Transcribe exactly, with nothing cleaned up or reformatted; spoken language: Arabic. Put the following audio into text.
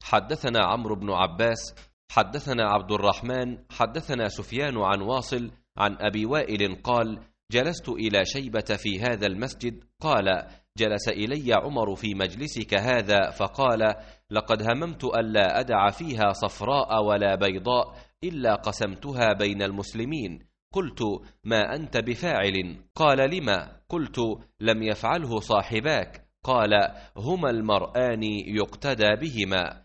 حدثنا عمرو بن عباس حدثنا عبد الرحمن حدثنا سفيان عن واصل عن أبي وائل قال: جلست إلى شيبة في هذا المسجد. قال: جلس إلي عمر في مجلسك هذا فقال: لقد هممت ألا أدع فيها صفراء ولا بيضاء إلا قسمتها بين المسلمين. قلت: ما أنت بفاعل؟ قال: لما؟ قلت: لم يفعله صاحباك. قال: هما المرآن يقتدى بهما.